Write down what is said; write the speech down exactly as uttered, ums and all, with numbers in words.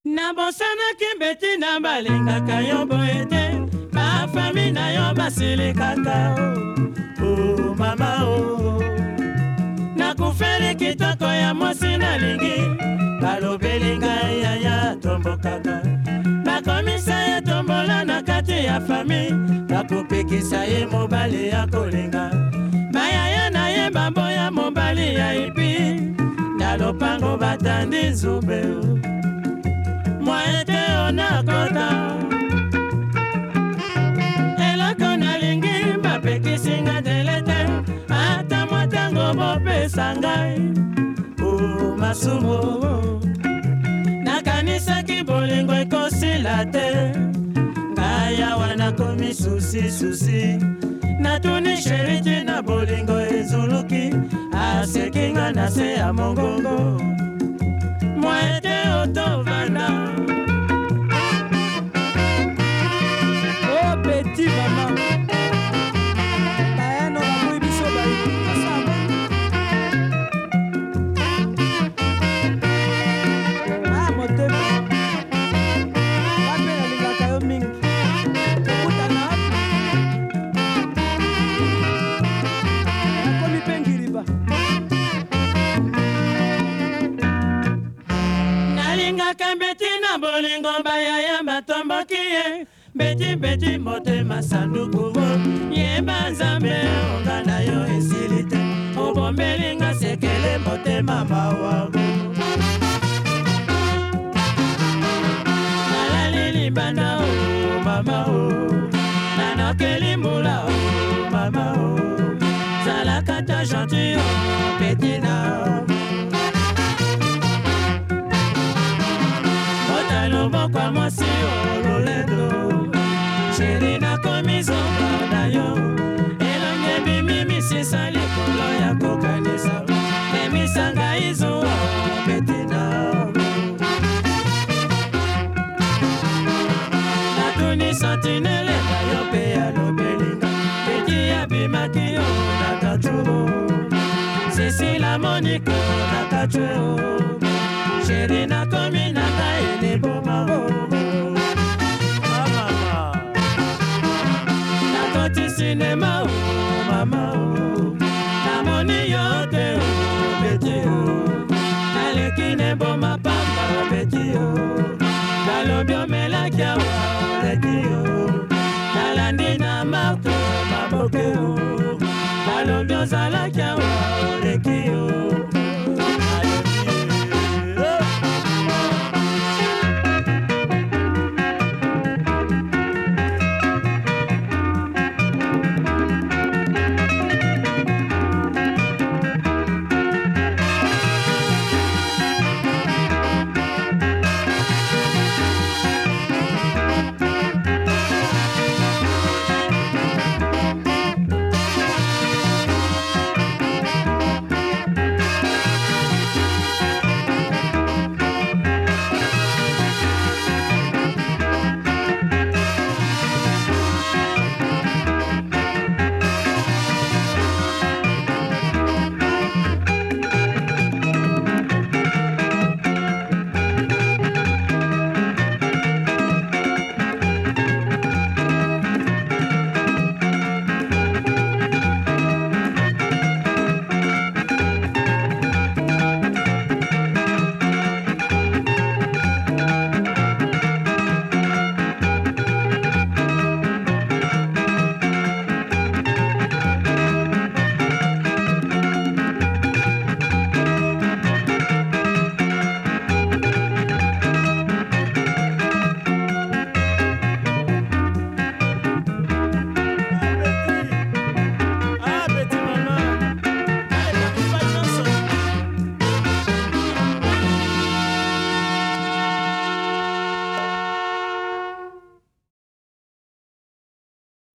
Na bosanaki beti na balingaka yo boye te, bafami na yo basilikaka o, o mama o. Nakufeli kitoko ya mwasi nalingi, balobeli ngai yaya tombokaka. Bakomisa ye tombola na kati ya fami, bakopekisa ye mobali ya kolinga. Bayaya na ye baboya mobali ya ipi, na lopango batandi nzube o. Mwaete onakota eloko nalingi bapekisinga delete, ata mwatango bopesa ngai o masumo. Nakanisaki bolingo ekosila te, ngai awa nakomi susi susi. Natuni sheriti na bolingo ezuluki, asekinga na se ya mongongo. Mwaete otovanda oh petit maman bayano bamoi biso baasama ah motema bape nalingaka yo mingi kokutana nakomi mpe ngiriba nalingaka beti na bolingo bayaya batomboki ye. Beti beti motema sanduku yeba nzambe onga na yo esili te, obombelinga sekele motema mawa. Nalali libanda o mama o, nanokeli mbula o mama o. Zalakata gentil o beti na motalo kwa mwasi o lolendo. Sheri na komizonga na yo, elonge bimi misisa likolo ya kokanisa, emisanga izo betina. Natuni sentinele na yo pe ya lobelinga, beti ya bimaki yo na katuo, Sisi la Monique na katuo.